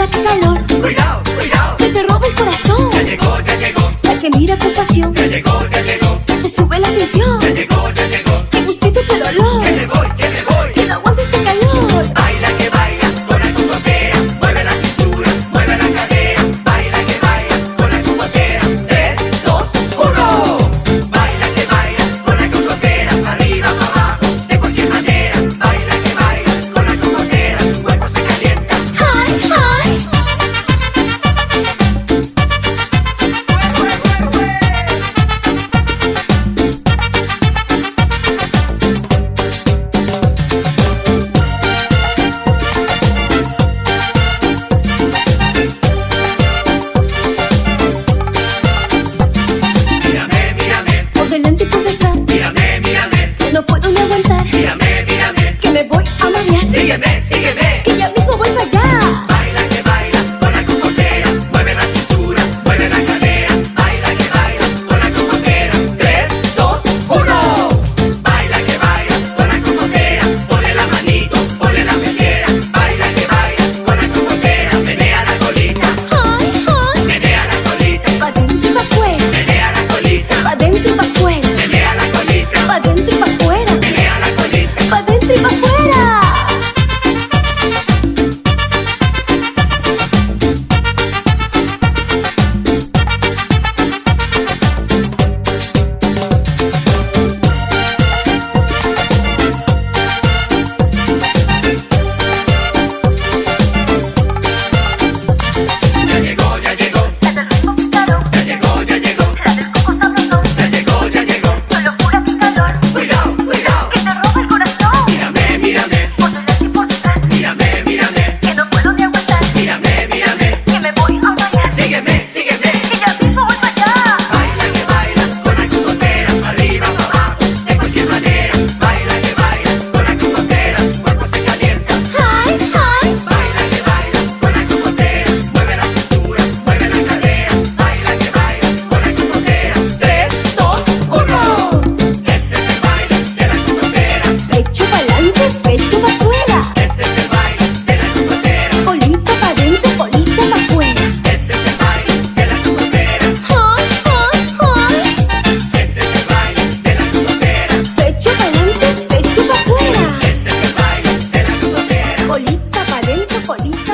locura, qué calor. Cuidado, cuidado, Que te roba el corazón. ya llegó, ya llegó. La que mira con pasión. Ya llegó, ya llegó. Te sube la presión. Ya llegó, ya llegó. Que gustito, qué dolor. Que me voy, que me voy. Que no aguante este calor. Baila que baila, con la cocotera. Mueve la cintura, mueve la cadera. Baila que baila, con la cocotera. 3, 2, 1. Baila que baila, con la cocotera. Arriba, para abajo, de cualquier manera. Baila que baila, con la cocotera. Tu cuerpo se calienta. Ay, ay. Mírame, mírame, Por delante y por detrás. mírame, mírame. Que no puedo ni aguantar. Mírame, mírame. Que me voy a marear. Sígueme, sígueme. Que ya mismo voy para allá. Baila que baila, con la cocotera. Mueve la cintura, mueve la cadera. Baila que baila, con la cocotera. 3, 2, 1. Baila que baila, con la cocotera. Ponle la manito, ponle la pechera. Baila que baila, con la cocotera. Menea la colita, Ay, ay. menea la colita. Pa' dentro y pa' fuera. Menea la colita, Pa' dentro y pa' fuera. menea la colita. Pa' dentro y pa' fuera. Menea la colita. Pa' dentro y pa' fuera. Ya llegó, ya llegó. Ya llegó, ya llegó. Ya llegó, ya llegó. Cuidado, cuidado. Mírame, mírame. Mírame, mírame. Mírame, mírame. Sígueme, sígueme. Baila que baila, con la cocotera. Arriba, para abajo, de cualquier manera. Baila que baila, con la cocotera. Tu cuerpo se calienta. Ay, ay. Baila que baila, con la cocotera. Mueve la cintura, mueve la cadera. Baila que baila, con la cocotera. 3, 2, 1. Este es el baile de la cocotera. Pecho pa'lante, pecho pa' afuera. Este es el baile de la cocotera. Colita pa' dentro, colita pa' afuera. Este es el baile de la cocotera. Ay, ay, ay. Este es el baile de la cocotera. Pecho pa'lante, pecho pa' afuera. Este es el baile de la cocotera. Colita pa' dentro, colita